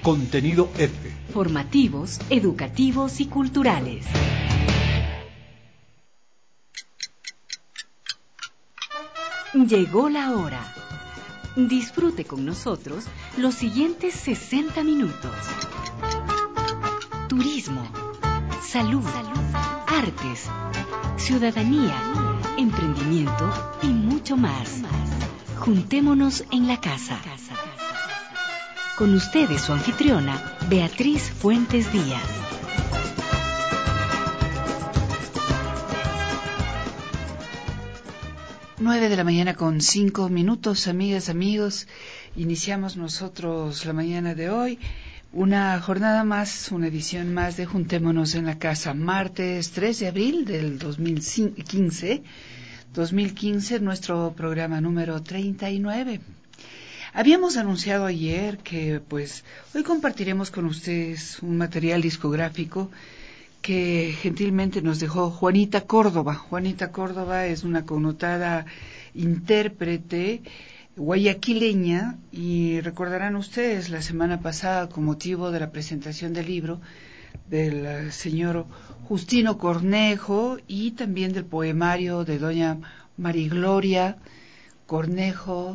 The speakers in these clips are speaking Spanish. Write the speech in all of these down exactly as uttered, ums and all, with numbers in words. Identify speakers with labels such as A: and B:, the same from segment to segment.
A: Contenido F.
B: Formativos, educativos y culturales. Llegó la hora. Disfrute con nosotros los siguientes sesenta minutos. Turismo, salud, artes, ciudadanía, emprendimiento y mucho más. Juntémonos en la casa. Con ustedes su anfitriona, Beatriz Fuentes Díaz.
C: Nueve de la mañana con cinco minutos, amigas, amigos. Iniciamos nosotros la mañana de hoy. Una jornada más, una edición más de Juntémonos en la Casa. Martes tres de abril del dos mil quince. dos mil quince, nuestro programa número treinta y nueve. Habíamos anunciado ayer que pues hoy compartiremos con ustedes un material discográfico que gentilmente nos dejó Juanita Córdoba. Juanita Córdoba es una connotada intérprete guayaquileña y recordarán ustedes la semana pasada con motivo de la presentación del libro del señor Justino Cornejo y también del poemario de doña Marigloria Cornejo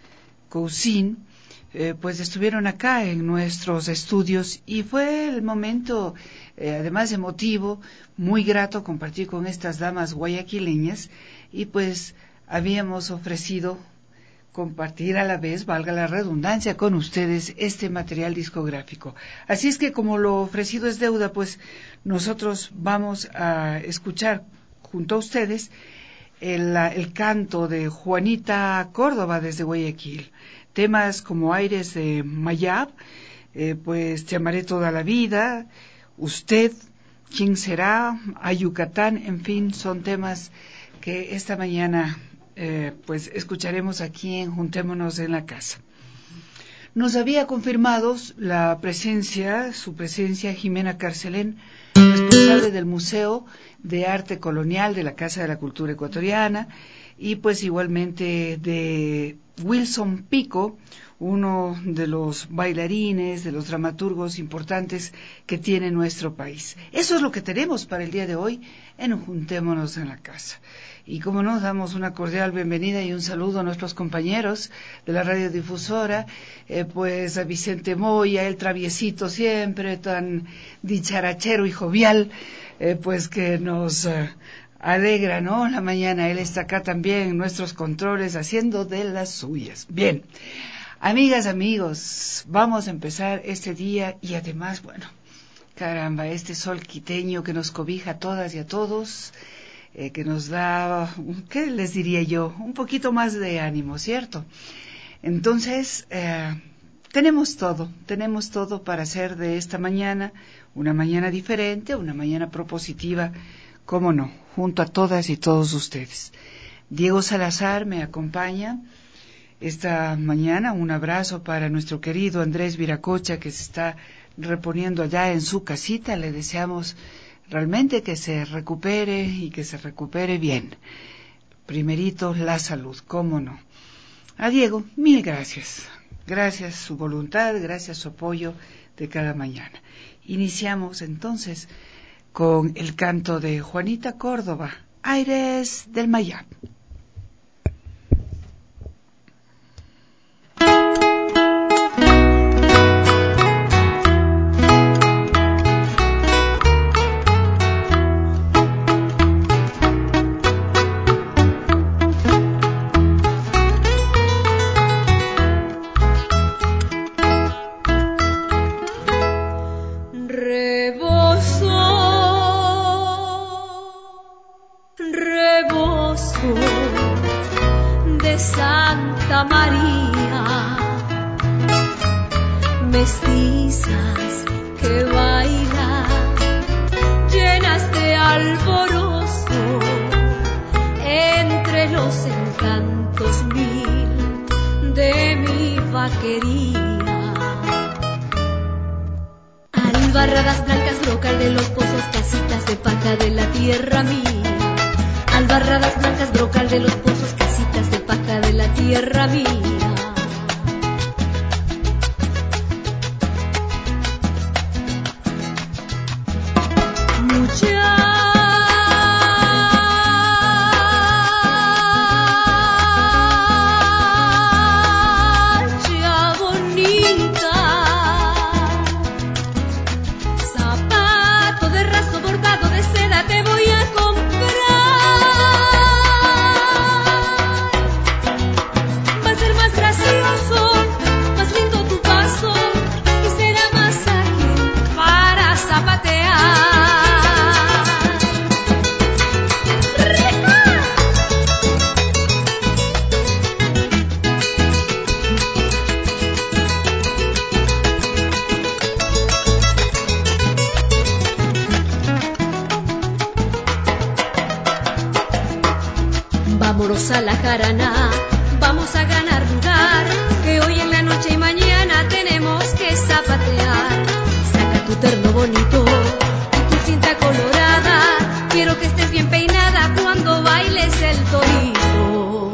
C: Cousin, eh, pues estuvieron acá en nuestros estudios y fue el momento, eh, además emotivo, muy grato compartir con estas damas guayaquileñas y pues habíamos ofrecido compartir a la vez, valga la redundancia, con ustedes este material discográfico. Así es que como lo ofrecido es deuda, pues nosotros vamos a escuchar junto a ustedes el, el canto de Juanita Córdoba desde Guayaquil. Temas como Aires de Mayab, eh, pues Te amaré toda la vida, Usted, ¿quién será?, a Yucatán, en fin, son temas que esta mañana eh, pues escucharemos aquí en Juntémonos en la Casa. Nos había confirmado la presencia, su presencia, Jimena Carcelén, responsable del Museo de Arte Colonial de la Casa de la Cultura Ecuatoriana, y pues igualmente de Wilson Pico, uno de los bailarines, de los dramaturgos importantes que tiene nuestro país. Eso es lo que tenemos para el día de hoy en Juntémonos en la Casa. Y como nos damos una cordial bienvenida y un saludo a nuestros compañeros de la radiodifusora, eh, pues a Vicente Moya, el traviesito siempre tan dicharachero y jovial, eh, pues que nos eh, alegra, ¿no?, la mañana. Él está acá también en nuestros controles haciendo de las suyas. Bien, amigas, amigos, vamos a empezar este día y además, bueno, caramba, este sol quiteño que nos cobija a todas y a todos, eh, que nos da, ¿qué les diría yo?, un poquito más de ánimo, ¿cierto? Entonces, eh, tenemos todo, tenemos todo para hacer de esta mañana una mañana diferente, una mañana propositiva, cómo no, junto a todas y todos ustedes. Diego Salazar me acompaña esta mañana. Un abrazo para nuestro querido Andrés Viracocha, que se está reponiendo allá en su casita. Le deseamos realmente que se recupere y que se recupere bien. Primerito, la salud, cómo no. A Diego, mil gracias. Gracias su voluntad, gracias su apoyo de cada mañana. Iniciamos entonces con el canto de Juanita Córdoba, Aires del Mayab.
D: De Santa María, mestizas que bailan, llenas de alborozo, entre los encantos mil de mi vaquería. Albarradas blancas, brocal de los pozos, casitas de paja de la tierra mía. Albarradas blancas, brocal de los pozos, casitas de paja de la tierra mía. a la jarana, vamos a ganar lugar, que hoy en la noche y mañana tenemos que zapatear. Saca tu terno bonito y tu cinta colorada, quiero que estés bien peinada cuando bailes el torito.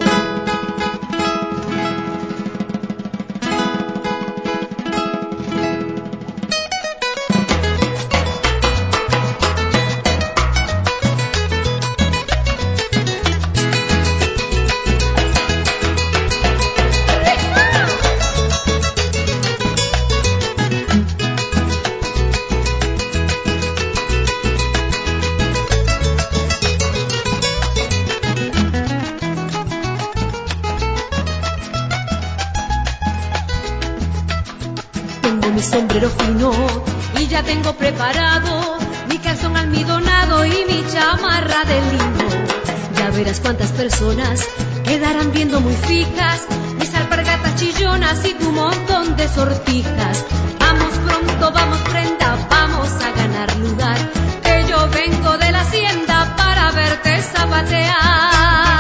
D: Mi sombrero fino y ya tengo preparado mi calzón almidonado y mi chamarra de lino. Ya verás cuántas personas quedarán viendo muy fijas mis alpargatas chillonas y tu montón de sortijas. Vamos pronto, vamos prenda, vamos a ganar lugar, que yo vengo de la hacienda para verte zapatear.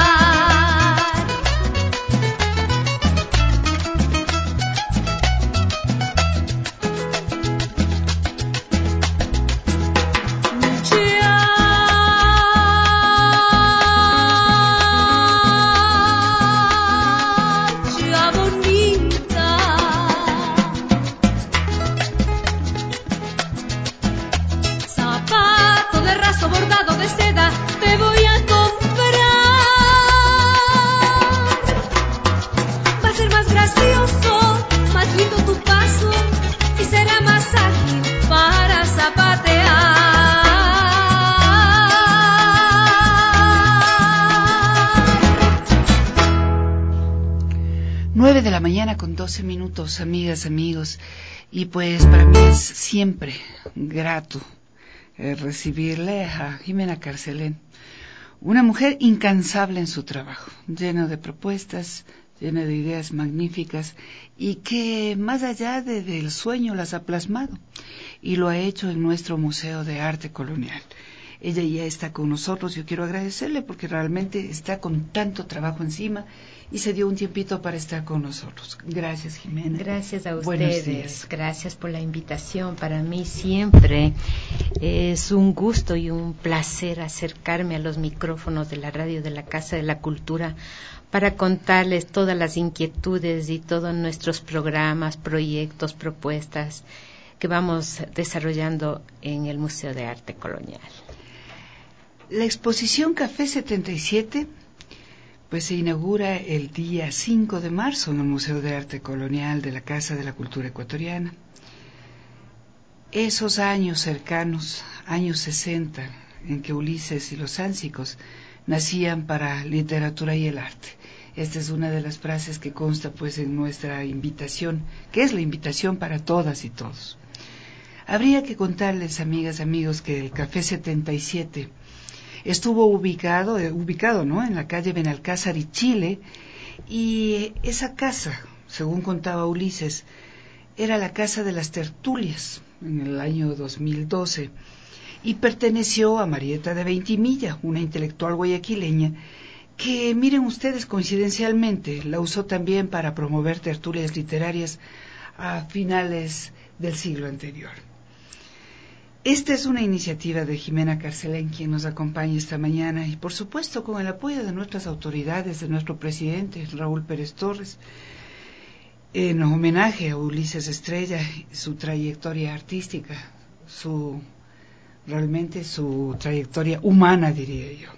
C: nueve de la mañana con doce minutos, amigas, amigos, y pues para mí es siempre grato eh, recibirle a Jimena Carcelén, una mujer incansable en su trabajo, llena de propuestas, llena de ideas magníficas y que más allá de, del sueño las ha plasmado y lo ha hecho en nuestro Museo de Arte Colonial. Ella ya está con nosotros, yo quiero agradecerle porque realmente está con tanto trabajo encima y se dio un tiempito para estar con nosotros. Gracias, Jimena.
A: Gracias a
C: Buenos
A: ustedes,
C: días.
A: Gracias por la invitación. Para mí siempre es un gusto y un placer acercarme a los micrófonos de la radio de la Casa de la Cultura para contarles todas las inquietudes y todos nuestros programas, proyectos, propuestas que vamos desarrollando en el Museo de Arte Colonial.
C: La exposición Café setenta y siete pues se inaugura el día cinco de marzo en el Museo de Arte Colonial de la Casa de la Cultura Ecuatoriana. Esos años cercanos, años sesenta, en que Ulises y los Ánsicos nacían para literatura y el arte. Esta es una de las frases que consta pues en nuestra invitación, que es la invitación para todas y todos. Habría que contarles, amigas, amigos, que el Café setenta y siete estuvo ubicado, eh, ubicado ¿no? en la calle Benalcázar y Chile, y esa casa, según contaba Ulises, era la casa de las tertulias en el año dos mil doce y perteneció a Marieta de Veintimilla, una intelectual guayaquileña que, miren ustedes, coincidencialmente la usó también para promover tertulias literarias a finales del siglo anterior. Esta es una iniciativa de Jimena Carcelén, quien nos acompaña esta mañana, y por supuesto con el apoyo de nuestras autoridades, de nuestro presidente, Raúl Pérez Torres, en homenaje a Ulises Estrella, su trayectoria artística, su realmente su trayectoria humana, diría yo.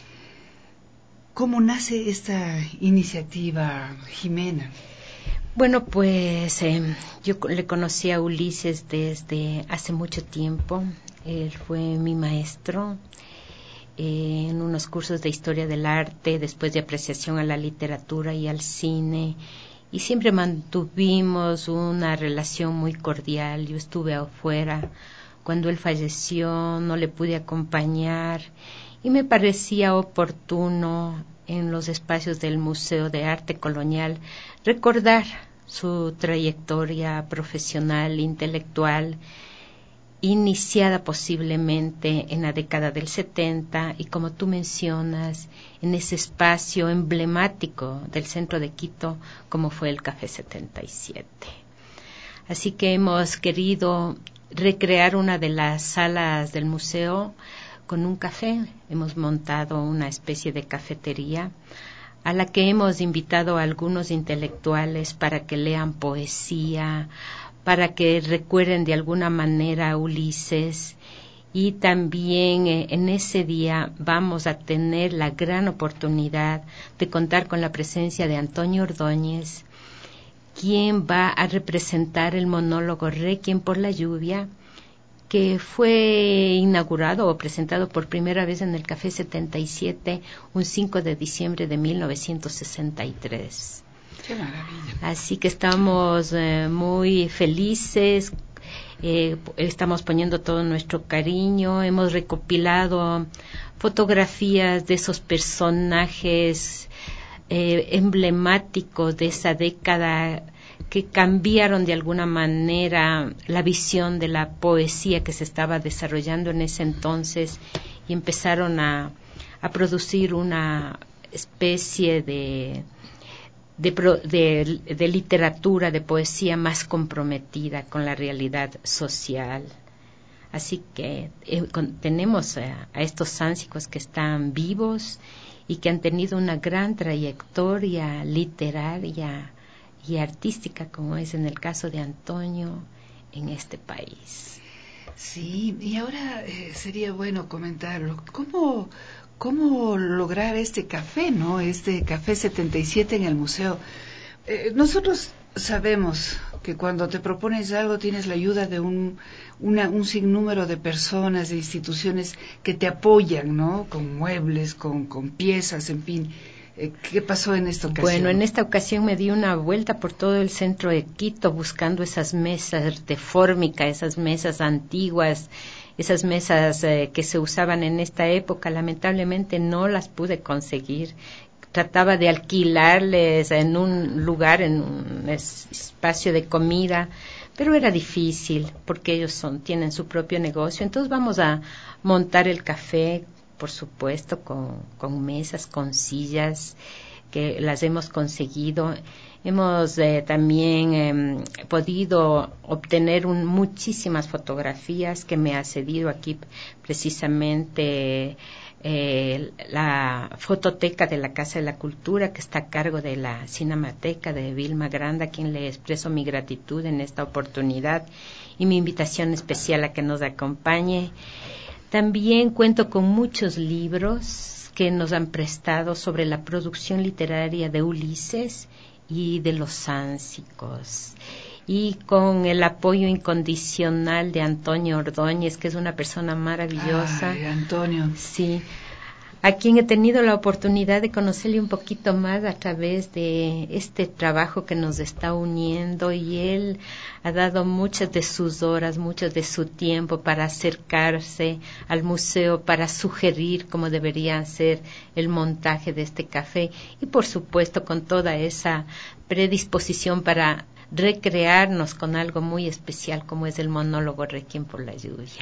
C: ¿Cómo nace esta iniciativa, Jimena?
A: Bueno, pues eh, yo le conocí a Ulises desde hace mucho tiempo. Él fue mi maestro eh, en unos cursos de historia del arte, después de apreciación a la literatura y al cine, y siempre mantuvimos una relación muy cordial. Yo estuve afuera cuando él falleció, no le pude acompañar y me parecía oportuno en los espacios del Museo de Arte Colonial recordar su trayectoria profesional, intelectual, iniciada posiblemente en la década del setenta y, como tú mencionas, en ese espacio emblemático del centro de Quito como fue el Café setenta y siete. Así que hemos querido recrear una de las salas del museo con un café. Hemos montado una especie de cafetería a la que hemos invitado a algunos intelectuales para que lean poesía, para que recuerden de alguna manera a Ulises, y también eh, en ese día vamos a tener la gran oportunidad de contar con la presencia de Antonio Ordóñez, quien va a representar el monólogo Requiem por la lluvia, que fue inaugurado o presentado por primera vez en el Café setenta y siete un cinco de diciembre de mil novecientos sesenta y tres.
C: ¡Qué maravilla!
A: Así que estamos eh, muy felices, eh, estamos poniendo todo nuestro cariño, hemos recopilado fotografías de esos personajes eh, emblemáticos de esa década que cambiaron de alguna manera la visión de la poesía que se estaba desarrollando en ese entonces y empezaron a, a producir una especie de De, de, de literatura, de poesía más comprometida con la realidad social. Así que eh, con, tenemos a, a estos sánsicos que están vivos y que han tenido una gran trayectoria literaria y artística, como es en el caso de Antonio, en este país.
C: Sí, y ahora eh, sería bueno comentarlo. ¿Cómo... ¿Cómo lograr este café, no? Este Café setenta y siete en el museo. Eh, nosotros sabemos que cuando te propones algo tienes la ayuda de un, una, un sinnúmero de personas, de instituciones que te apoyan, ¿no? Con muebles, con, con piezas, en fin. Eh, ¿Qué pasó en esta ocasión?
A: Bueno, en esta ocasión me di una vuelta por todo el centro de Quito buscando esas mesas de fórmica, esas mesas antiguas, esas mesas eh, que se usaban en esta época. Lamentablemente no las pude conseguir. Trataba de alquilarles en un lugar, en un espacio de comida, pero era difícil porque ellos son, tienen su propio negocio. Entonces vamos a montar el café, por supuesto, con, con mesas, con sillas, que las hemos conseguido. Hemos eh, también eh, podido obtener un, muchísimas fotografías que me ha cedido aquí precisamente eh, la fototeca de la Casa de la Cultura, que está a cargo de la Cinemateca de Vilma Granda, a quien le expreso mi gratitud en esta oportunidad y mi invitación especial a que nos acompañe. También cuento con muchos libros que nos han prestado sobre la producción literaria de Ulises y de los sánsicos, y con el apoyo incondicional de Antonio Ordóñez, que es una persona maravillosa.
C: Ay, Antonio.
A: Sí, a quien he tenido la oportunidad de conocerle un poquito más a través de este trabajo que nos está uniendo, y él ha dado muchas de sus horas, mucho de su tiempo para acercarse al museo, para sugerir cómo debería ser el montaje de este café, y por supuesto con toda esa predisposición para recrearnos con algo muy especial como es el monólogo Requiem por la lluvia.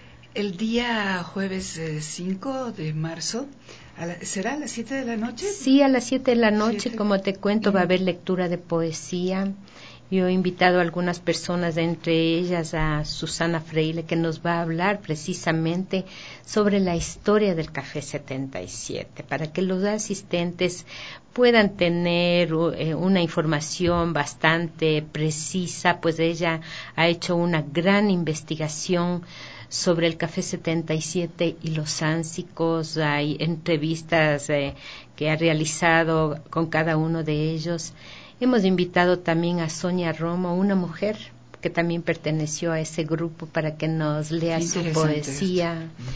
C: El día jueves eh, cinco de marzo, a la, ¿será a las siete de la noche?
A: Sí, a las siete de la noche,
C: siete.
A: Como te cuento, va a haber lectura de poesía. Yo he invitado a algunas personas, entre ellas a Susana Freile, que nos va a hablar precisamente sobre la historia del Café setenta y siete, para que los asistentes puedan tener eh, una información bastante precisa, pues ella ha hecho una gran investigación sobre el Café setenta y siete y los sánsicos. Hay entrevistas eh, que ha realizado con cada uno de ellos. Hemos invitado también a Sonia Romo, una mujer que también perteneció a ese grupo, para que nos lea su poesía. Esto.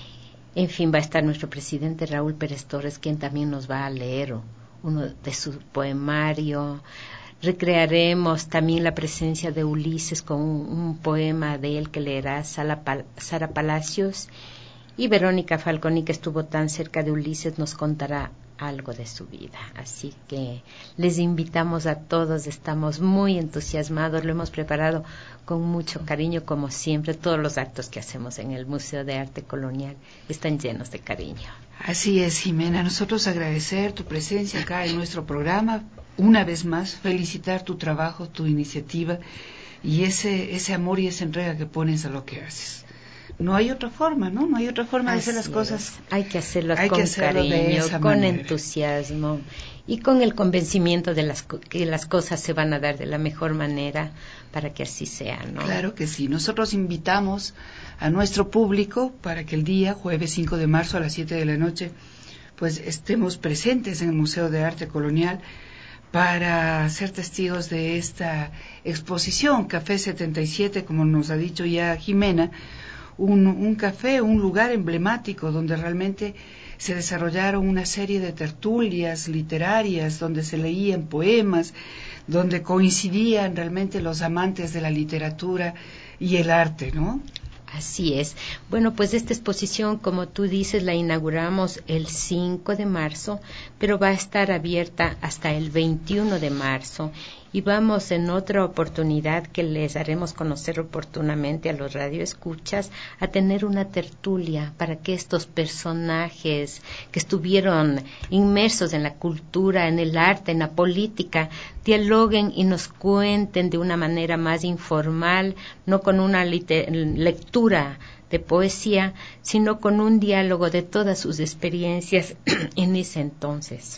A: En fin, va a estar nuestro presidente Raúl Pérez Torres, quien también nos va a leer uno de su poemario. Recrearemos también la presencia de Ulises con un, un poema de él que leerá Sara, Pal- Sara Palacios. Y Verónica Falconi, que estuvo tan cerca de Ulises, nos contará algo de su vida. Así que les invitamos a todos, estamos muy entusiasmados, lo hemos preparado con mucho cariño, como siempre. Todos los actos que hacemos en el Museo de Arte Colonial están llenos de cariño.
C: Así es, Jimena, nosotros agradecer tu presencia acá en nuestro programa, una vez más, felicitar tu trabajo, tu iniciativa y ese, ese amor y esa entrega que pones a lo que haces. No hay otra forma, ¿no? No hay otra forma de hacer las cosas.
A: Hay que hacerlo
C: hay
A: con
C: que hacerlo
A: cariño, con
C: manera.
A: entusiasmo y con el convencimiento de las que las cosas se van a dar de la mejor manera para que así sea, ¿no?
C: Claro que sí. Nosotros invitamos a nuestro público para que el día, jueves cinco de marzo a las siete de la noche, pues estemos presentes en el Museo de Arte Colonial para ser testigos de esta exposición Café setenta y siete, como nos ha dicho ya Jimena. Un, un café, un lugar emblemático donde realmente se desarrollaron una serie de tertulias literarias, donde se leían poemas, donde coincidían realmente los amantes de la literatura y el arte, ¿no?
A: Así es. Bueno, pues esta exposición, como tú dices, la inauguramos el cinco de marzo, pero va a estar abierta hasta el veintiuno de marzo. Y vamos en otra oportunidad que les haremos conocer oportunamente a los radioescuchas a tener una tertulia para que estos personajes que estuvieron inmersos en la cultura, en el arte, en la política, dialoguen y nos cuenten de una manera más informal, no con una lectura de poesía, sino con un diálogo de todas sus experiencias en ese entonces.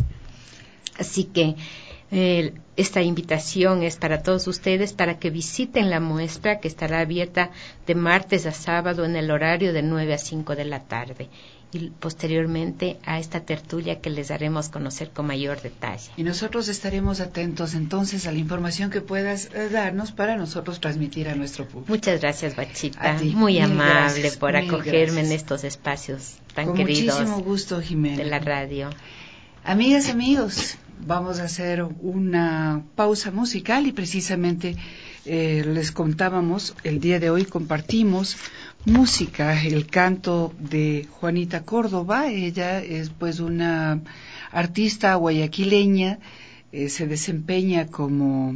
A: Así que Eh, esta invitación es para todos ustedes para que visiten la muestra que estará abierta de martes a sábado en el horario de nueve a cinco de la tarde y posteriormente a esta tertulia que les haremos conocer con mayor detalle.
C: Y nosotros estaremos atentos entonces a la información que puedas eh, darnos para nosotros transmitir a nuestro público.
A: Muchas gracias, Bachita.
C: Ti,
A: muy amable
C: gracias,
A: por acogerme gracias. En estos espacios tan
C: con
A: queridos.
C: Muchísimo gusto, Jimena.
A: De la radio.
C: Amigas, amigos, vamos a hacer una pausa musical y precisamente eh, les contábamos, el día de hoy compartimos música, el canto de Juanita Córdoba. Ella es pues una artista guayaquileña, eh, se desempeña como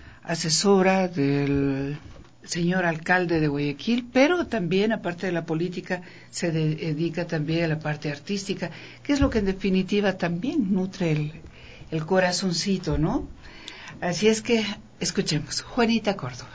C: asesora del señor alcalde de Guayaquil, pero también, aparte de la política, se dedica también a la parte artística, que es lo que en definitiva también nutre el, el corazoncito, ¿no? Así es que escuchemos, Juanita Córdoba.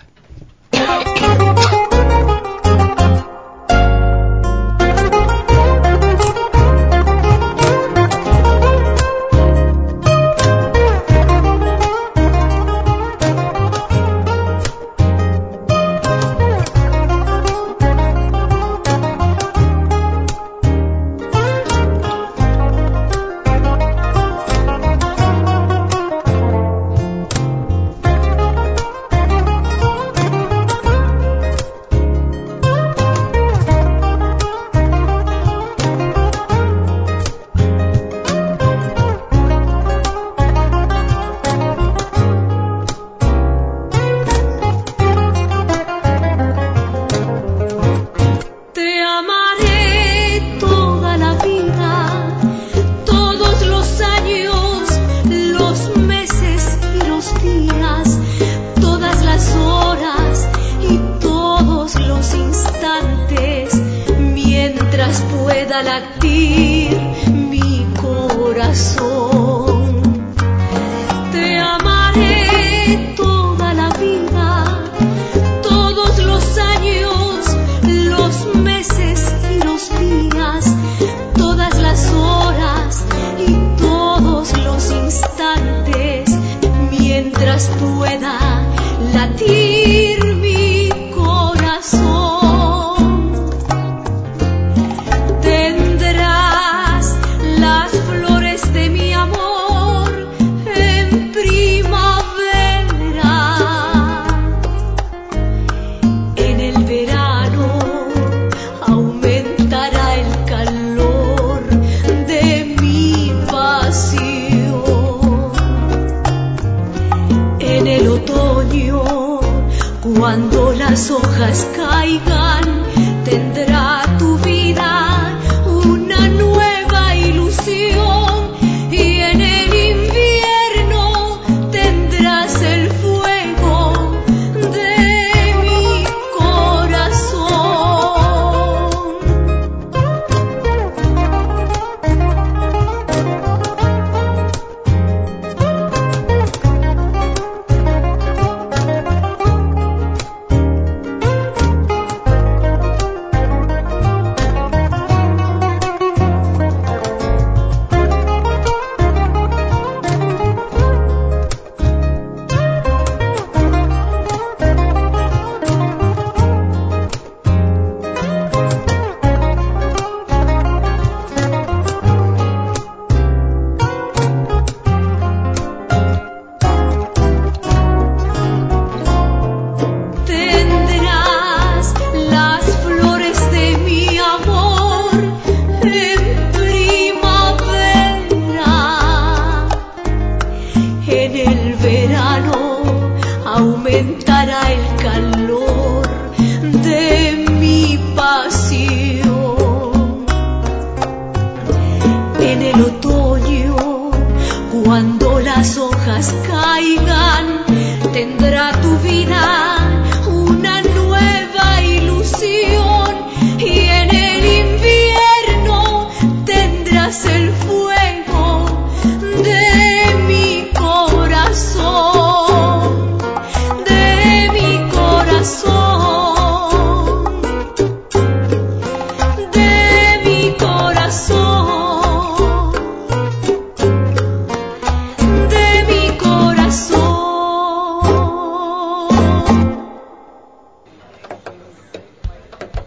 D: Cuando las hojas caigan, tendrá tu vida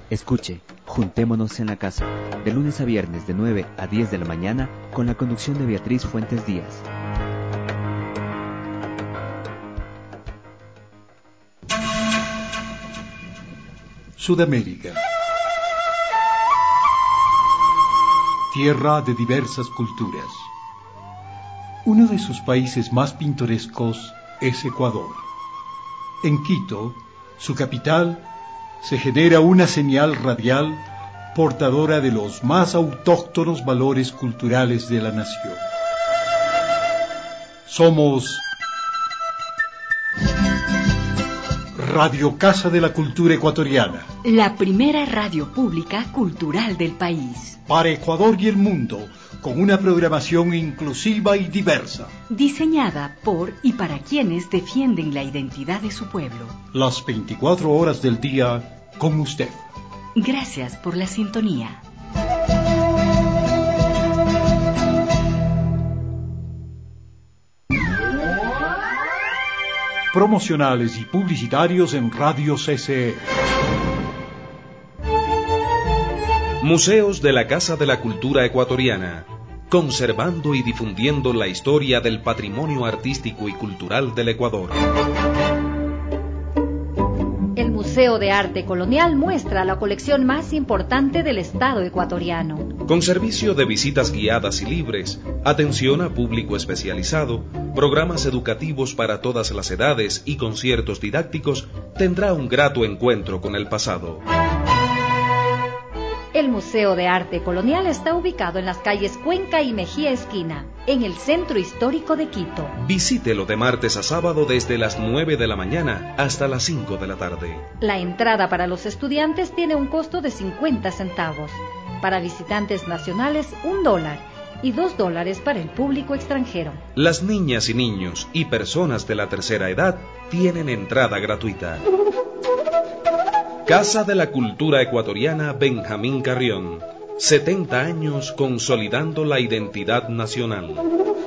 E: Escuche, Juntémonos en la Casa, de lunes a viernes de nueve a diez de la mañana, con la conducción de Beatriz Fuentes Díaz.
F: Sudamérica. Tierra de diversas culturas. Uno de sus países más pintorescos es Ecuador. En Quito, su capital, se genera una señal radial portadora de los más autóctonos valores culturales de la nación. Somos Radio Casa de la Cultura Ecuatoriana.
B: La primera radio pública cultural del país.
F: Para Ecuador y el mundo, con una programación inclusiva y diversa.
B: Diseñada por y para quienes defienden la identidad de su pueblo.
F: Las veinticuatro horas del día con usted.
B: Gracias por la sintonía.
F: Promocionales y publicitarios en Radio C C E.
G: Museos de la Casa de la Cultura Ecuatoriana, conservando y difundiendo la historia del patrimonio artístico y cultural del Ecuador.
H: El Museo de Arte Colonial muestra la colección más importante del Estado ecuatoriano.
G: Con servicio de visitas guiadas y libres, atención a público especializado, programas educativos para todas las edades y conciertos didácticos, tendrá un grato encuentro con el pasado.
H: El Museo de Arte Colonial está ubicado en las calles Cuenca y Mejía Esquina, en el centro histórico de Quito.
G: Visítelo de martes a sábado desde las nueve de la mañana hasta las cinco de la tarde.
H: La entrada para los estudiantes tiene un costo de cincuenta centavos. Para visitantes nacionales, un dólar. Y dos dólares para el público extranjero.
G: Las niñas y niños y personas de la tercera edad tienen entrada gratuita. Casa de la Cultura Ecuatoriana Benjamín Carrión. setenta años consolidando la identidad nacional.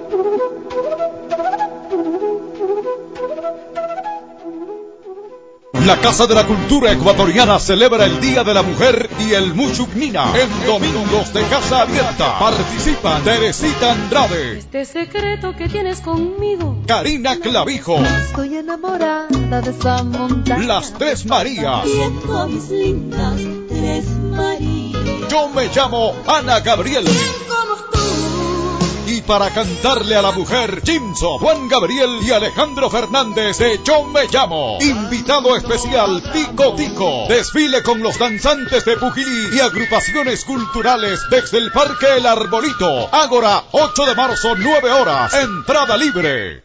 I: La Casa de la Cultura Ecuatoriana celebra el Día de la Mujer y el Muchugnina en Domingos de Casa Abierta. Participan Teresita Andrade,
D: Este secreto que tienes conmigo,
I: Karina Clavijo,
J: estoy enamorada de esa montaña.
I: Las Tres Marías.
J: Viendo a mis lindas Tres Marías.
I: Yo me llamo Ana Gabriel. Y para cantarle a la mujer, Jimso, Juan Gabriel y Alejandro Fernández de Yo Me Llamo. Invitado especial, Tico Tico. Desfile con los danzantes de Pujilí y agrupaciones culturales desde el Parque El Arbolito. Ágora, ocho de marzo, nueve horas. Entrada libre.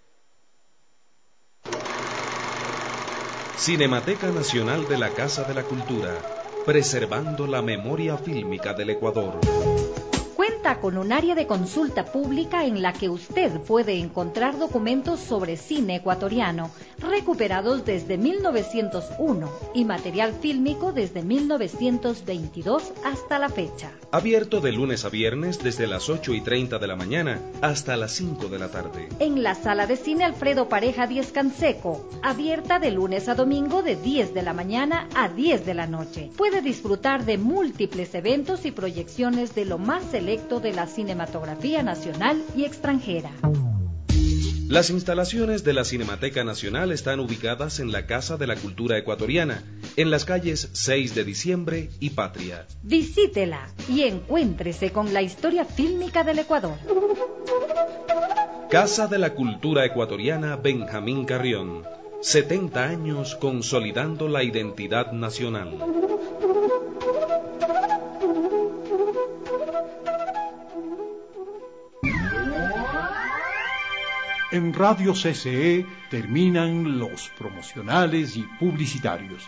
G: Cinemateca Nacional de la Casa de la Cultura, preservando la memoria fílmica del Ecuador.
H: Cuenta con un área de consulta pública en la que usted puede encontrar documentos sobre cine ecuatoriano recuperados desde mil novecientos uno y material fílmico desde mil novecientos veintidós hasta la fecha.
G: Abierto de lunes a viernes desde las ocho y treinta de la mañana hasta las cinco de la tarde.
H: En la sala de cine Alfredo Pareja Díez Canseco, abierta de lunes a domingo de diez de la mañana a diez de la noche. Puede disfrutar de múltiples eventos y proyecciones de lo más selecto de la cinematografía nacional y extranjera.
G: Las instalaciones de la Cinemateca Nacional están ubicadas en la Casa de la Cultura Ecuatoriana, en las calles seis de diciembre y Patria.
H: Visítela y encuéntrese con la historia fílmica del Ecuador.
G: Casa de la Cultura Ecuatoriana Benjamín Carrión. setenta años consolidando la identidad nacional.
F: En Radio C C E terminan los promocionales y publicitarios.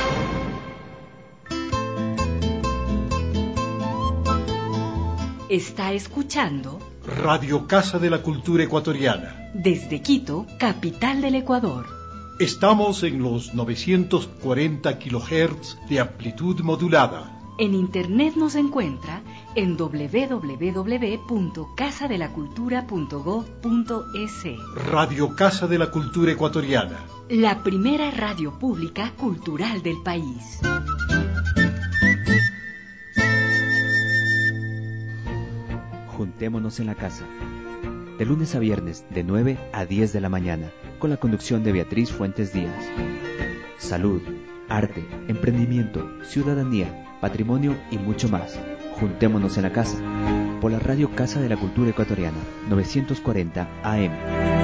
B: Está escuchando
F: Radio Casa de la Cultura Ecuatoriana.
B: desde Quito, capital del Ecuador.
F: Estamos en los novecientos cuarenta kilohertz de amplitud modulada.
B: En internet nos encuentra en doble u doble u doble u punto casa de la cultura punto gob punto es.
F: Radio Casa de la Cultura Ecuatoriana.
B: La primera radio pública cultural del país.
E: Juntémonos en la Casa. De lunes a viernes, de nueve a diez de la mañana, con la conducción de Beatriz Fuentes Díaz. Salud, arte, emprendimiento, ciudadanía, patrimonio y mucho más. Juntémonos en la Casa. Por la radio Casa de la Cultura Ecuatoriana, novecientos cuarenta A M.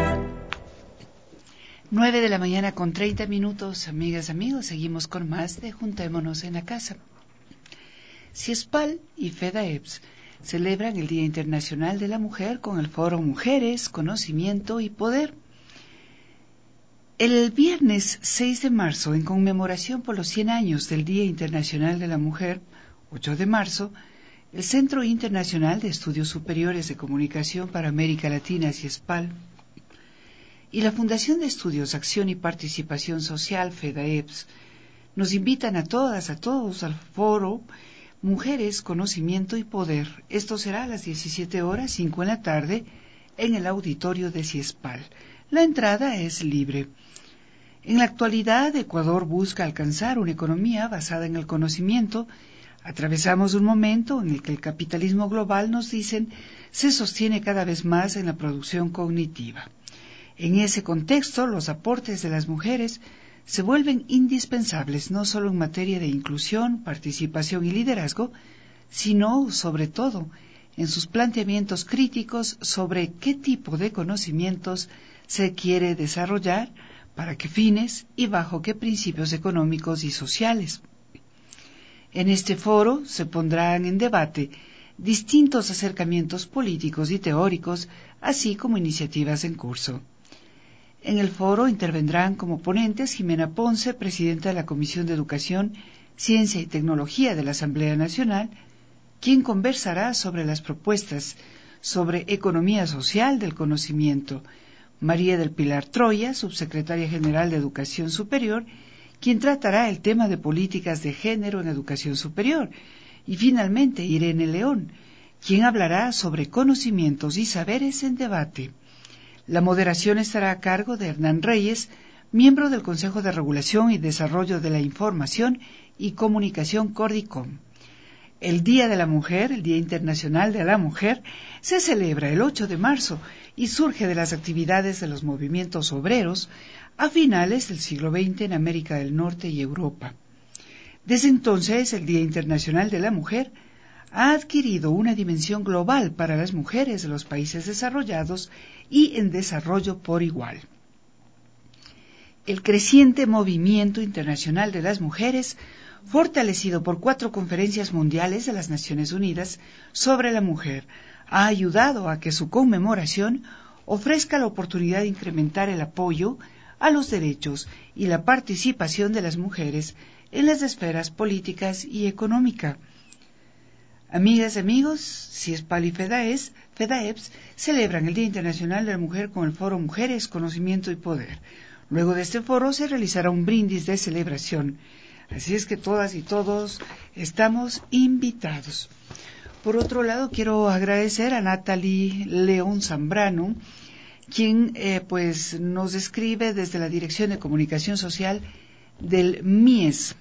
C: nueve de la mañana con treinta minutos, amigas, amigos, seguimos con más de Juntémonos en la Casa. CIESPAL y FEDAEPS celebran el Día Internacional de la Mujer con el foro Mujeres, Conocimiento y Poder. El viernes seis de marzo, en conmemoración por los cien años del Día Internacional de la Mujer, ocho de marzo, el Centro Internacional de Estudios Superiores de Comunicación para América Latina, CIESPAL, y la Fundación de Estudios, Acción y Participación Social, FEDAEPS, nos invitan a todas, a todos al foro Mujeres, Conocimiento y Poder. Esto será a las diecisiete horas, cinco en la tarde, en el auditorio de CIESPAL. La entrada es libre. En la actualidad, Ecuador busca alcanzar una economía basada en el conocimiento. Atravesamos un momento en el que el capitalismo global, nos dicen, se sostiene cada vez más en la producción cognitiva. En ese contexto, los aportes de las mujeres se vuelven indispensables no solo en materia de inclusión, participación y liderazgo, sino, sobre todo, en sus planteamientos críticos sobre qué tipo de conocimientos se quiere desarrollar, para qué fines y bajo qué principios económicos y sociales. En este foro se pondrán en debate distintos acercamientos políticos y teóricos, así como iniciativas en curso. En el foro intervendrán como ponentes Jimena Ponce, presidenta de la Comisión de Educación, Ciencia y Tecnología de la Asamblea Nacional, quien conversará sobre las propuestas sobre economía social del conocimiento; María del Pilar Troya, subsecretaria general de Educación Superior, quien tratará el tema de políticas de género en educación superior; y finalmente Irene León, quien hablará sobre conocimientos y saberes en debate. La moderación estará a cargo de Hernán Reyes, miembro del Consejo de Regulación y Desarrollo de la Información y Comunicación Cordicom. El Día de la Mujer, el Día Internacional de la Mujer, se celebra el ocho de marzo y surge de las actividades de los movimientos obreros a finales del siglo veinte en América del Norte y Europa. Desde entonces, el Día Internacional de la Mujer ha adquirido una dimensión global para las mujeres de los países desarrollados y en desarrollo por igual. El creciente movimiento internacional de las mujeres, fortalecido por cuatro conferencias mundiales de las Naciones Unidas sobre la mujer, ha ayudado a que su conmemoración ofrezca la oportunidad de incrementar el apoyo a los derechos y la participación de las mujeres en las esferas políticas y económicas. Amigas y amigos, CIESPAL y FEDAES, FEDAEPS celebran el Día Internacional de la Mujer con el foro Mujeres, Conocimiento y Poder. Luego de este foro se realizará un brindis de celebración. Así es que todas y todos estamos invitados. Por otro lado, quiero agradecer a Natalie León Zambrano, quien eh, pues nos escribe desde la Dirección de Comunicación Social del M I E S.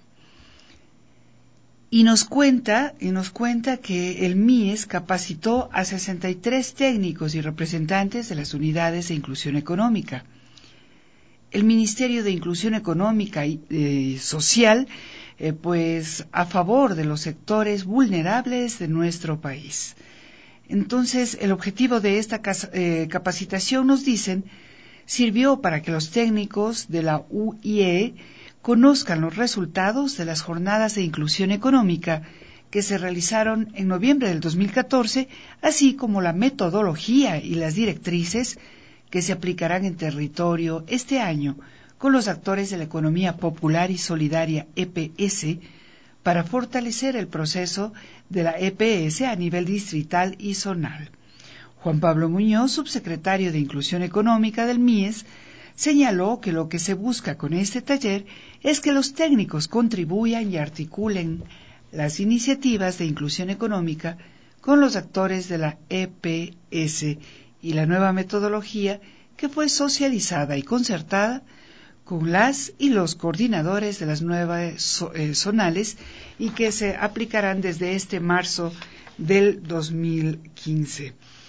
C: Y nos cuenta, y nos cuenta que el M I E S capacitó a sesenta y tres técnicos y representantes de las unidades de inclusión económica. El Ministerio de Inclusión Económica y eh, Social, eh, pues a favor de los sectores vulnerables de nuestro país. Entonces, el objetivo de esta eh, capacitación, nos dicen, sirvió para que los técnicos de la U I E conozcan los resultados de las jornadas de inclusión económica que se realizaron en noviembre del dos mil catorce, así como la metodología y las directrices que se aplicarán en territorio este año con los actores de la economía popular y solidaria E P S para fortalecer el proceso de la E P S a nivel distrital y zonal. Juan Pablo Muñoz, subsecretario de Inclusión Económica del M I E S, señaló que lo que se busca con este taller es que los técnicos contribuyan y articulen las iniciativas de inclusión económica con los actores de la E P S y la nueva metodología que fue socializada y concertada con las y los coordinadores de las nuevas eh, zonales y que se aplicarán desde este marzo del dos mil quince.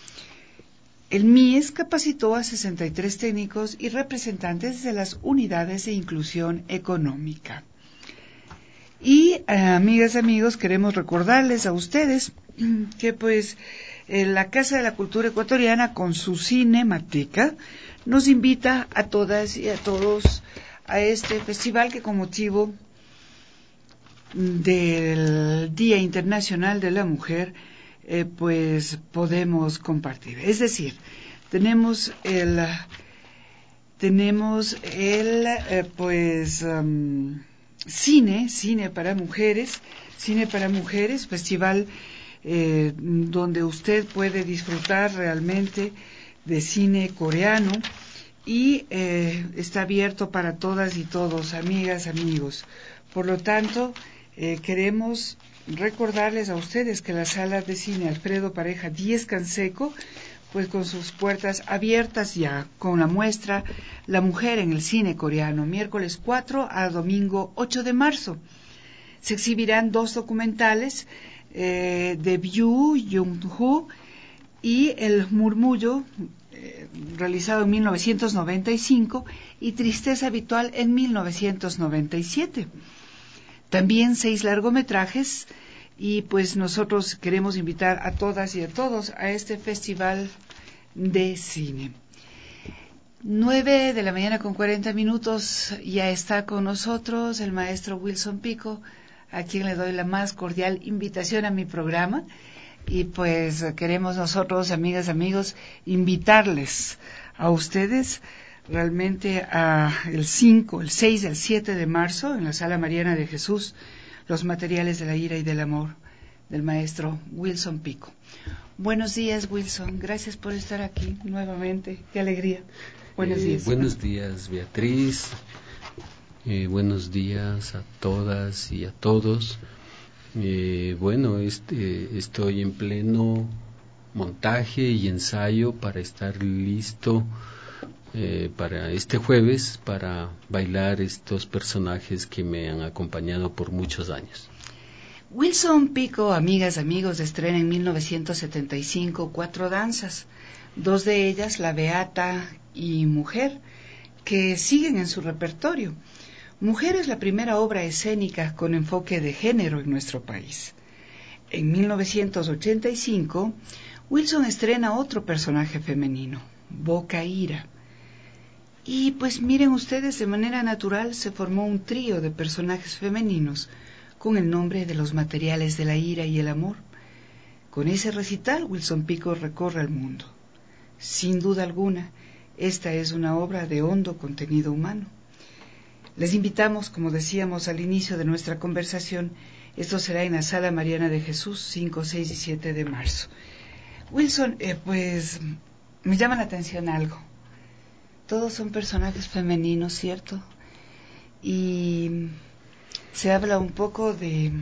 C: El M I E S capacitó a sesenta y tres técnicos y representantes de las unidades de inclusión económica. Y, eh, amigas y amigos, queremos recordarles a ustedes que pues eh, la Casa de la Cultura Ecuatoriana con su Cinemateca nos invita a todas y a todos a este festival que con motivo del Día Internacional de la Mujer eh, pues podemos compartir. Es decir, tenemos el tenemos el eh, pues um, cine, cine para mujeres, cine para mujeres, festival eh, donde usted puede disfrutar realmente de cine coreano y eh, está abierto para todas y todos, amigas, amigos. Por lo tanto, eh, queremos recordarles a ustedes que la sala de cine Alfredo Pareja diez Canseco, pues con sus puertas abiertas ya, con la muestra La Mujer en el Cine Coreano, miércoles cuatro a domingo ocho de marzo. Se exhibirán dos documentales eh, de Byu Jung-ho y El Murmullo, eh, realizado en mil novecientos noventa y cinco, y Tristeza Habitual en mil novecientos noventa y siete. También seis largometrajes, y pues nosotros queremos invitar a todas y a todos a este festival de cine. Nueve de la mañana con cuarenta minutos, ya está con nosotros el maestro Wilson Pico, a quien le doy la más cordial invitación a mi programa. Y pues queremos nosotros, amigas, amigos, invitarles a ustedes realmente a el cinco, el seis, el siete de marzo en la Sala Mariana de Jesús, los materiales de la ira y del amor del maestro Wilson Pico. Buenos días, Wilson. Gracias por estar aquí nuevamente. Qué alegría. Buenos
K: eh,
C: días.
K: Buenos días, Beatriz. Eh, buenos días a todas y a todos. Eh, bueno, este, estoy en pleno montaje y ensayo para estar listo eh, para este jueves para bailar estos personajes que me han acompañado por muchos años.
C: Wilson Pico, amigas, amigos, estrena en mil novecientos setenta y cinco cuatro danzas, dos de ellas, La Beata y Mujer, que siguen en su repertorio. Mujer es la primera obra escénica con enfoque de género en nuestro país. En mil novecientos ochenta y cinco, Wilson estrena otro personaje femenino, Boca Ira. Y pues miren ustedes, de manera natural se formó un trío de personajes femeninos con el nombre de Los Materiales de la Ira y el Amor. Con ese recital, Wilson Pico recorre el mundo. Sin duda alguna, esta es una obra de hondo contenido humano. Les invitamos, como decíamos al inicio de nuestra conversación, esto será en la Sala Mariana de Jesús, cinco, seis y siete de marzo. Wilson, eh, pues me llama la atención algo. Todos son personajes femeninos, ¿cierto? Y se habla un poco de,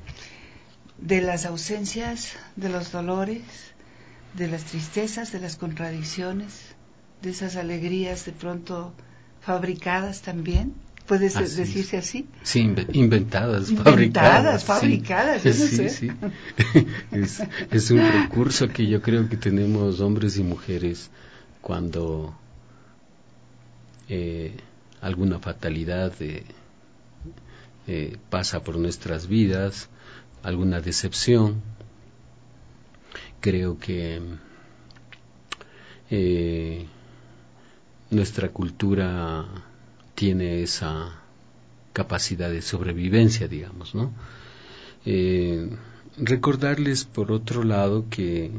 C: de las ausencias, de los dolores, de las tristezas, de las contradicciones, de esas alegrías de pronto fabricadas también. ¿Puede así decirse así?
K: Sí, inventadas,
C: inventadas,
K: fabricadas.
C: fabricadas,
K: Sí,
C: yo no
K: sí,
C: sé.
K: sí. Es, es un recurso que yo creo que tenemos hombres y mujeres cuando eh, alguna fatalidad eh, eh, pasa por nuestras vidas, alguna decepción. Creo que eh, nuestra cultura tiene esa capacidad de sobrevivencia, digamos, ¿no? Eh, recordarles, por otro lado, que,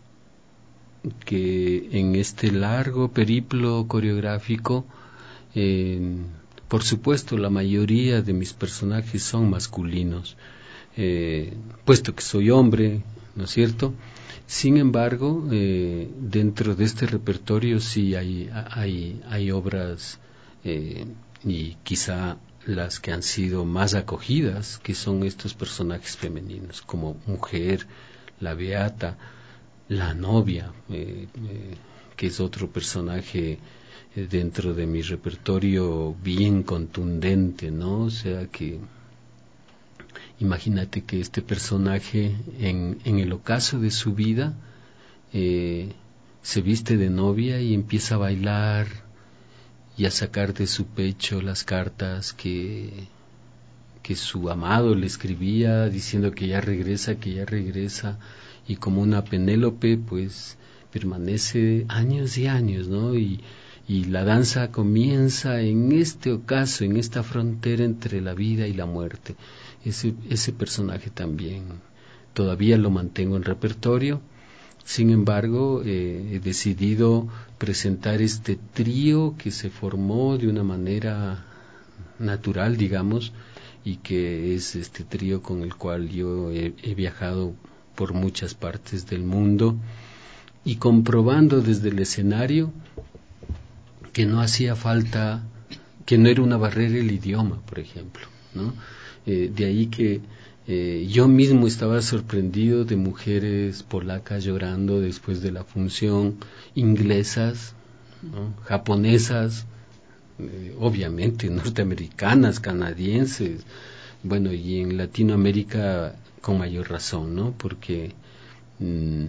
K: que en este largo periplo coreográfico, eh, por supuesto, la mayoría de mis personajes son masculinos, eh, puesto que soy hombre, ¿no es cierto? Sin embargo, eh, dentro de este repertorio sí hay, hay, hay obras Eh, y quizá las que han sido más acogidas, que son estos personajes femeninos, como Mujer, La Beata, La Novia, eh, eh, que es otro personaje eh, dentro de mi repertorio bien contundente, ¿no? O sea que imagínate que este personaje en, en el ocaso de su vida eh, se viste de novia y empieza a bailar y a sacar de su pecho las cartas que, que su amado le escribía diciendo que ya regresa, que ya regresa, y como una Penélope pues permanece años y años, ¿no? Y, y la danza comienza en este ocaso, en esta frontera entre la vida y la muerte. Ese, ese personaje también todavía lo mantengo en repertorio. Sin embargo, eh, he decidido presentar este trío que se formó de una manera natural, digamos, y que es este trío con el cual yo he, he viajado por muchas partes del mundo y comprobando desde el escenario que no hacía falta, que no era una barrera el idioma, por ejemplo, ¿no? Eh, de ahí que Eh, yo mismo estaba sorprendido de mujeres polacas llorando después de la función, inglesas, ¿no? Japonesas, eh, obviamente norteamericanas, canadienses, bueno, y en Latinoamérica con mayor razón, ¿no? Porque mm,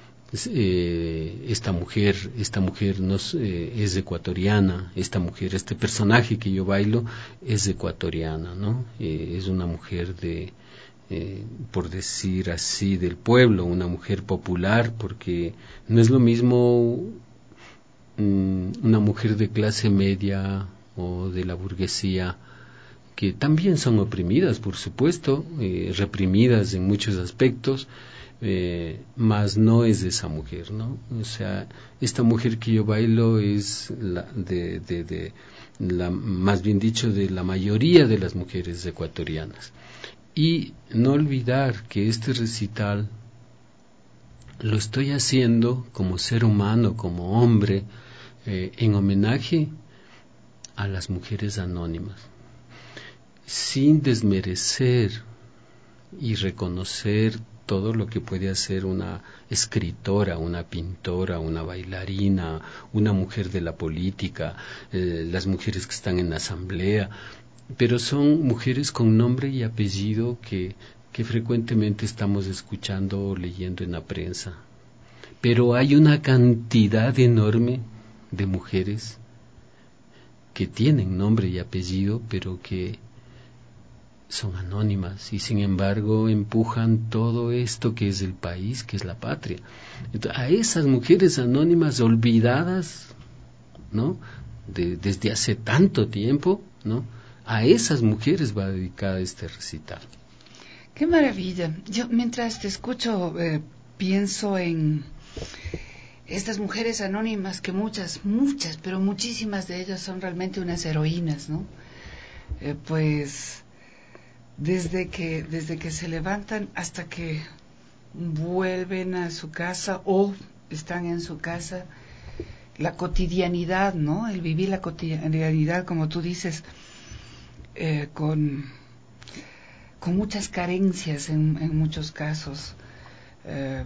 K: eh, esta mujer, esta mujer nos, eh, es ecuatoriana, esta mujer, este personaje que yo bailo es ecuatoriana, ¿no? Eh, es una mujer de Eh, por decir así, del pueblo, una mujer popular, porque no es lo mismo mm, una mujer de clase media o de la burguesía, que también son oprimidas, por supuesto, eh, reprimidas en muchos aspectos, eh, mas no es de esa mujer, ¿no? O sea, esta mujer que yo bailo es la de, de, de la, más bien dicho, de la mayoría de las mujeres ecuatorianas. Y no olvidar que este recital lo estoy haciendo como ser humano, como hombre, eh, en homenaje a las mujeres anónimas, sin desmerecer y reconocer todo lo que puede hacer una escritora, una pintora, una bailarina, una mujer de la política, eh, las mujeres que están en la asamblea, pero son mujeres con nombre y apellido que, que frecuentemente estamos escuchando o leyendo en la prensa. Pero hay una cantidad enorme de mujeres que tienen nombre y apellido, pero que son anónimas y sin embargo empujan todo esto que es el país, que es la patria. Entonces, a esas mujeres anónimas olvidadas, ¿no? De, desde hace tanto tiempo, ¿no? A esas mujeres va dedicada este recital.
C: ¡Qué maravilla! Yo mientras te escucho eh, pienso en estas mujeres anónimas que muchas, muchas, pero muchísimas de ellas son realmente unas heroínas, ¿no? Eh, pues desde que, desde que se levantan hasta que vuelven a su casa o están en su casa, la cotidianidad, ¿no? El vivir la cotidianidad, como tú dices, Eh, con, con muchas carencias en, en muchos casos. Eh,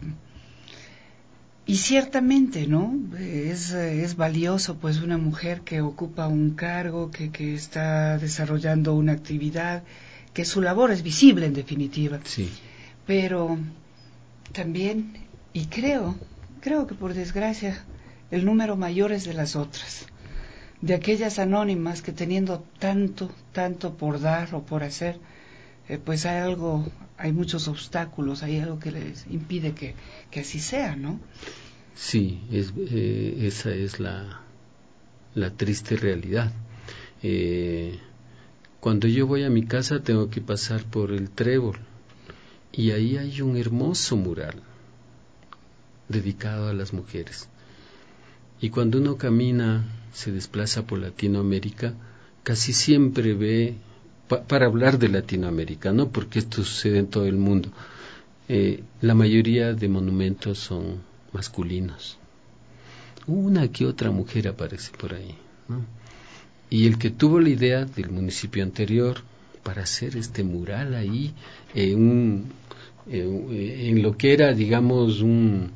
C: y ciertamente, ¿no? Es, es valioso, pues, una mujer que ocupa un cargo, que, que está desarrollando una actividad, que su labor es visible, en definitiva.
K: Sí.
C: Pero también, y creo, creo que por desgracia, el número mayor es de las otras, de aquellas anónimas que teniendo tanto, tanto por dar o por hacer, eh, pues hay algo, hay muchos obstáculos, hay algo que les impide que, que así sea, ¿no?
K: Sí, es, eh, esa es la, la triste realidad. Eh, cuando yo voy a mi casa tengo que pasar por el Trébol y ahí hay un hermoso mural dedicado a las mujeres. Y cuando uno camina, se desplaza por Latinoamérica, casi siempre ve, pa, para hablar de Latinoamérica, ¿no? Porque esto sucede en todo el mundo, eh, la mayoría de monumentos son masculinos. Una que otra mujer aparece por ahí, ¿no? Y el que tuvo la idea del municipio anterior para hacer este mural ahí, eh, un, eh, en lo que era, digamos, un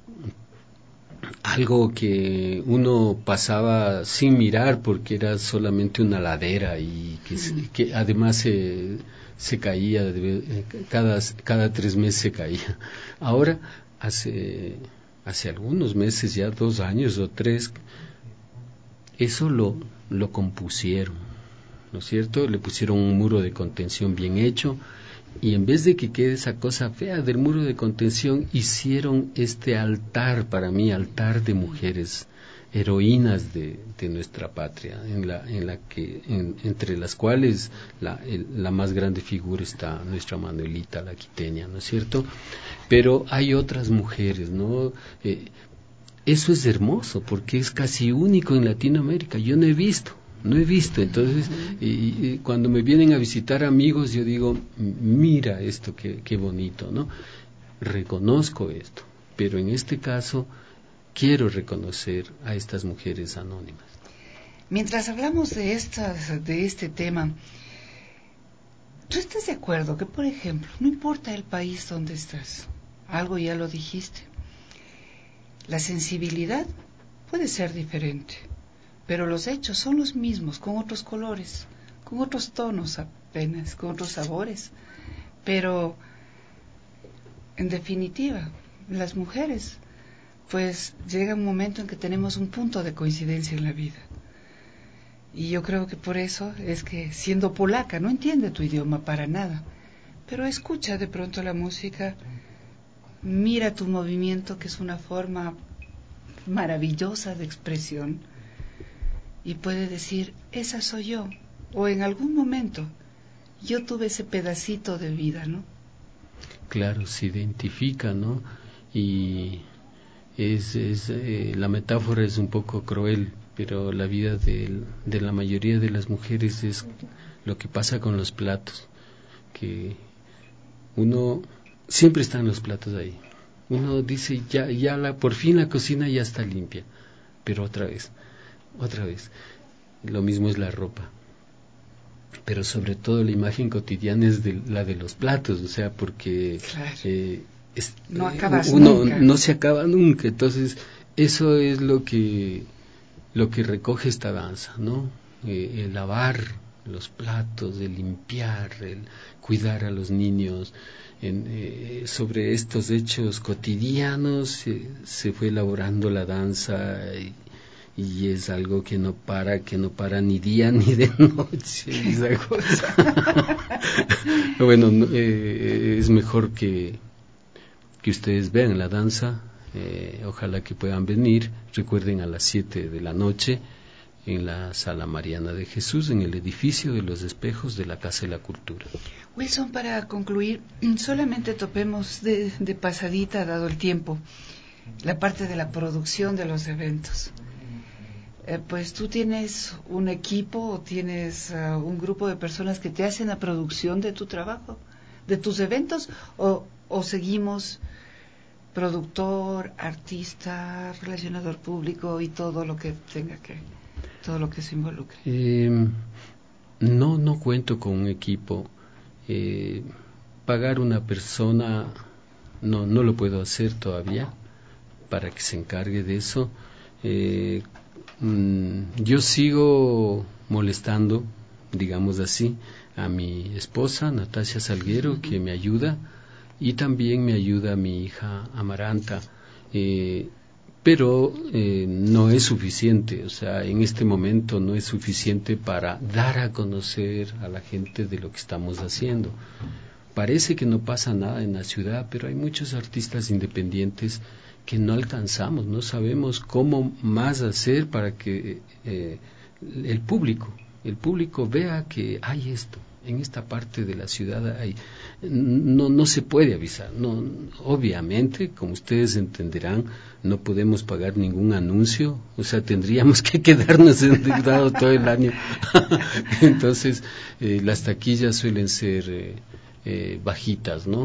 K: algo que uno pasaba sin mirar porque era solamente una ladera y que, mm. que además se, se caía, cada, cada tres meses se caía. Ahora hace hace algunos meses, ya dos años o tres, eso lo, lo compusieron, ¿no es cierto? Le pusieron un muro de contención bien hecho, y en vez de que quede esa cosa fea del muro de contención, hicieron este altar, para mí, altar de mujeres heroínas de, de nuestra patria, en la, en la que, en, entre las cuales la, el, la más grande figura está nuestra Manuelita, la quiteña, ¿no es cierto? Pero hay otras mujeres, ¿no? Eh, eso es hermoso, porque es casi único en Latinoamérica. Yo no he visto, no he visto. Entonces, y, y cuando me vienen a visitar amigos, yo digo, mira esto, qué, qué bonito, ¿no? Reconozco esto, pero en este caso quiero reconocer a estas mujeres anónimas.
C: Mientras hablamos de estas, de este tema, ¿tú estás de acuerdo que, por ejemplo, no importa el país donde estás, algo ya lo dijiste, la sensibilidad puede ser diferente, pero los hechos son los mismos, con otros colores, con otros tonos apenas, con otros sabores, pero en definitiva, las mujeres, pues llega un momento en que tenemos un punto de coincidencia en la vida. Y yo creo que por eso es que, siendo polaca, no entiende tu idioma para nada, pero escucha de pronto la música, mira tu movimiento, que es una forma maravillosa de expresión, y puede decir, esa soy yo, o en algún momento yo tuve ese pedacito de vida, ¿no?
K: Claro, se identifica, ¿no? Y es, es eh, la metáfora es un poco cruel, pero la vida de, de la mayoría de las mujeres es lo que pasa con los platos, que uno siempre están los platos ahí. Uno dice, ya, ya la, por fin la cocina ya está limpia, pero otra vez, otra vez. Lo mismo es la ropa, pero sobre todo la imagen cotidiana es de, la de los platos, o sea, porque
C: claro.
K: eh, es,
C: no acabas
K: uno
C: nunca.
K: no se acaba nunca. Entonces eso es lo que lo que recoge esta danza, ¿no? Eh, el lavar los platos, el limpiar, el cuidar a los niños. En, eh, sobre estos hechos cotidianos eh, se fue elaborando la danza y, y es algo que no para, que no para ni día ni de noche, esa cosa. Bueno, no, eh, es mejor que que ustedes vean la danza, eh, ojalá que puedan venir. Recuerden, a las siete de la noche en la Sala Mariana de Jesús, en el edificio de los espejos de la Casa de la Cultura.
C: Wilson, para concluir, solamente topemos de, de pasadita, dado el tiempo, la parte de la producción de los eventos. Eh, pues tú tienes un equipo o tienes uh, un grupo de personas que te hacen la producción de tu trabajo, de tus eventos, o, o seguimos productor, artista, relacionador público y todo lo que tenga que, todo lo que se involucre.
K: Eh, no, no cuento con un equipo. Eh, pagar una persona no, no lo puedo hacer todavía para que se encargue de eso. Eh, mm, yo sigo molestando, digamos así, a mi esposa Natasia Salguero, uh-huh, que me ayuda, y también me ayuda mi hija Amaranta, eh, pero eh, no es suficiente. O sea, en este momento no es suficiente para dar a conocer a la gente de lo que estamos haciendo. Parece que no pasa nada en la ciudad, pero hay muchos artistas independientes que no alcanzamos, no sabemos cómo más hacer para que eh, el público, el público vea que hay esto. En esta parte de la ciudad hay, no, no se puede avisar. No, obviamente, como ustedes entenderán, no podemos pagar ningún anuncio, o sea, tendríamos que quedarnos endeudados todo el año. Entonces, eh, las taquillas suelen ser eh, eh, bajitas, ¿no?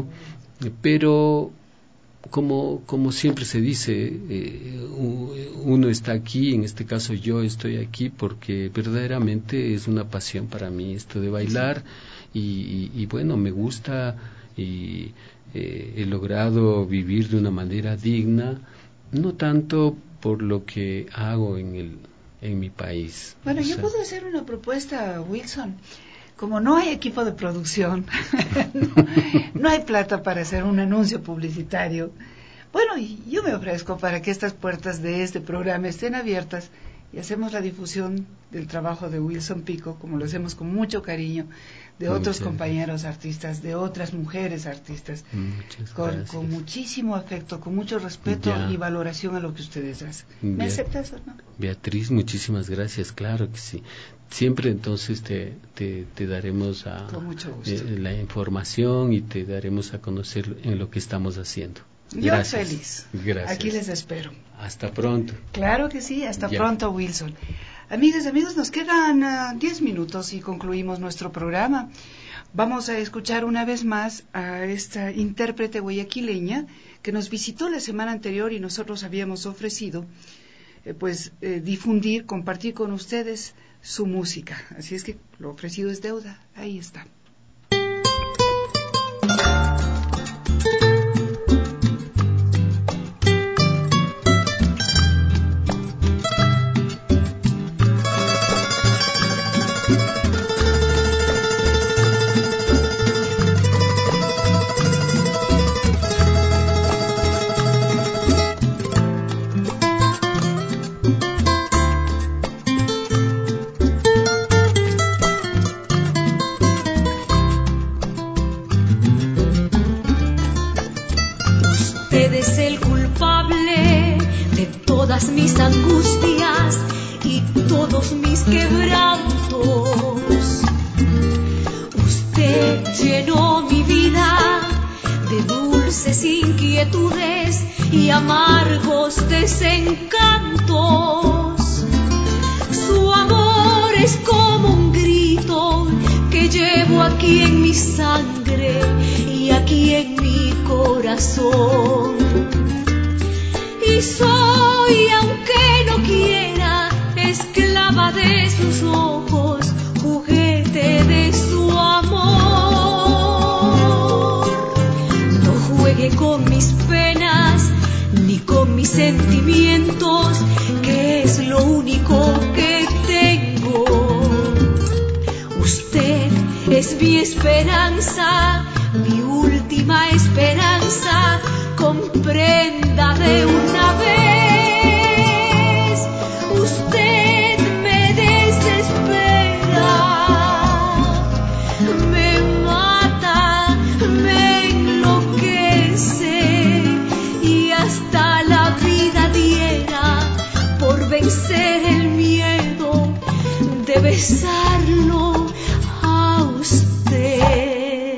K: Pero como como siempre se dice, eh, uno está aquí, en este caso yo estoy aquí porque verdaderamente es una pasión para mí esto de bailar, y, y, y bueno, me gusta, y eh, he logrado vivir de una manera digna, no tanto por lo que hago en el en mi país.
C: Bueno,
K: o
C: yo
K: sea,
C: puedo hacer una propuesta, Wilson. Como no hay equipo de producción, no, no hay plata para hacer un anuncio publicitario, Bueno, y yo me ofrezco para que estas puertas de este programa estén abiertas y hacemos la difusión del trabajo de Wilson Pico, como lo hacemos con mucho cariño, de
K: Muchas
C: otros
K: gracias.
C: compañeros artistas, de otras mujeres artistas,
K: Muchas
C: con,
K: gracias.
C: con muchísimo afecto, con mucho respeto
K: Ya.
C: y valoración a lo que ustedes hacen. ¿Me
K: Bea-
C: aceptas o no?
K: Beatriz, muchísimas gracias, claro que sí. Siempre entonces te, te, te daremos a,
C: Con mucho gusto.
K: eh, la información y te daremos a conocer en lo que estamos haciendo.
C: Yo
K: Gracias.
C: feliz.
K: Gracias.
C: Aquí les espero.
K: Hasta pronto.
C: Claro que sí, hasta
K: Ya.
C: pronto, Wilson. Amigas y amigos, nos quedan uh, diez minutos y concluimos nuestro programa. Vamos a escuchar una vez más a esta intérprete guayaquileña que nos visitó la semana anterior y nosotros habíamos ofrecido eh, pues eh, difundir, compartir con ustedes su música. Así es que lo ofrecido es deuda. Ahí está.
D: Usted es el culpable de todas mis angustias y todos mis quebrantos. Usted llenó mi vida de dulces inquietudes y amargos desencantos. Su amor es como un grito que llevo aquí en mi sangre y aquí en mi corazón. Y soy, aunque no quiera, esclava de sus ojos, juguete de su amor. No juegue con mis penas ni con mis sentimientos, que es lo único que tengo. Usted es mi esperanza, mi última esperanza, comprenda de una vez. Usted me desespera, me mata, me enloquece y hasta la vida diera por vencer el miedo de besarlo a usted.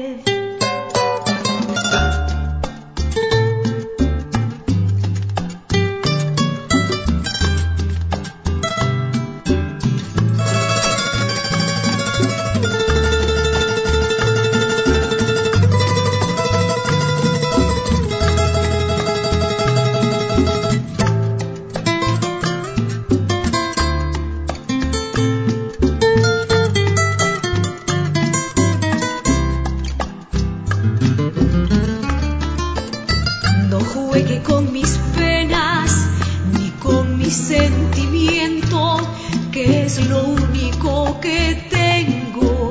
D: No juegue con mis penas ni con mis sentimientos, que es lo único que tengo.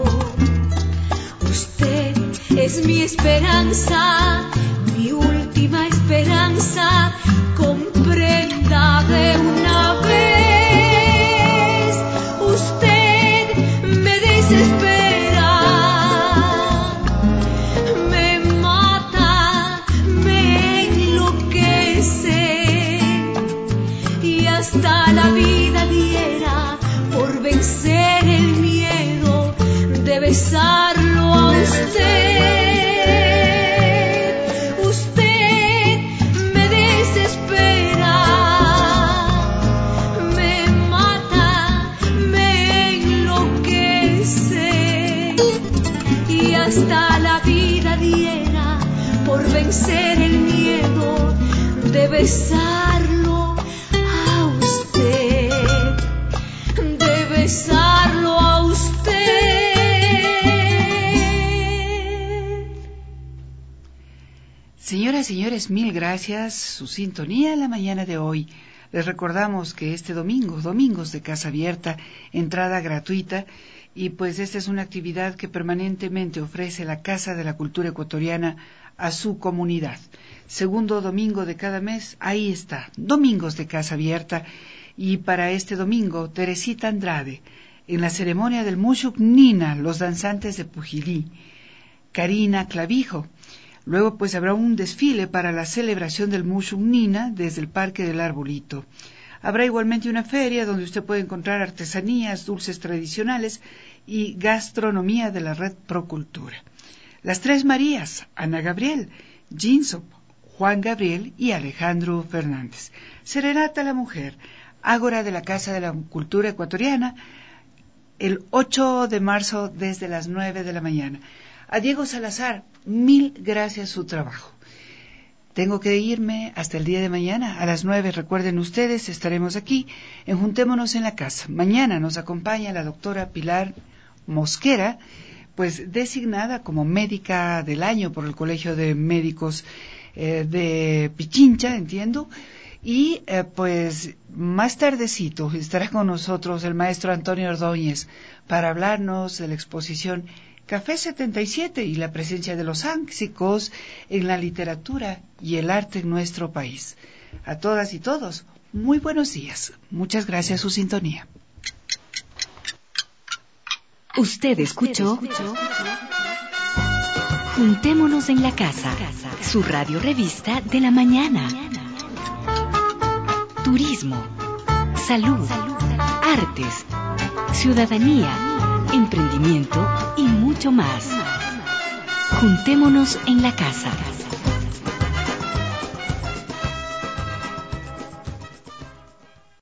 D: Usted es mi esperanza, mi última esperanza, comprenda de una vez. Usted me desespera, me mata, me enloquece y hasta la vida diera por vencer el miedo de besarlo a usted. Usted me desespera, me mata, me enloquece y hasta la vida diera por vencer el miedo de besarlo a usted, de besarlo a usted.
C: Señoras y señores, mil gracias. Su sintonía en la mañana de hoy. Les recordamos que este domingo, domingos de Casa Abierta, entrada gratuita, y pues esta es una actividad que permanentemente ofrece la Casa de la Cultura Ecuatoriana a su comunidad. Segundo domingo de cada mes, ahí está, Domingos de Casa Abierta, y para este domingo, Teresita Andrade, en la ceremonia del Mushuk Nina, los danzantes de Pujilí, Karina Clavijo. Luego pues habrá un desfile para la celebración del Mushuk Nina desde el Parque del Arbolito. Habrá igualmente una feria donde usted puede encontrar artesanías, dulces tradicionales y gastronomía de la red Procultura. Las Tres Marías, Ana Gabriel, Jinsop, Juan Gabriel y Alejandro Fernández. Serenata a la Mujer, Ágora de la Casa de la Cultura Ecuatoriana, el ocho de marzo desde las nueve de la mañana. A Diego Salazar, mil gracias su trabajo. Tengo que irme hasta el día de mañana a las nueve. Recuerden ustedes, estaremos aquí en Juntémonos en la Casa. Mañana nos acompaña la doctora Pilar Mosquera, pues designada como médica del año por el Colegio de Médicos eh, de Pichincha, entiendo. Y eh, pues más tardecito estará con nosotros el maestro Antonio Ordóñez para hablarnos de la exposición Café setenta y siete y la presencia de los áxicos en la literatura y el arte en nuestro país. A todas y todos, muy buenos días. Muchas gracias a su sintonía.
B: Usted escuchó Juntémonos en la Casa, su radio revista de la mañana. Turismo, salud, artes, ciudadanía, emprendimiento y mucho más. Juntémonos en la Casa.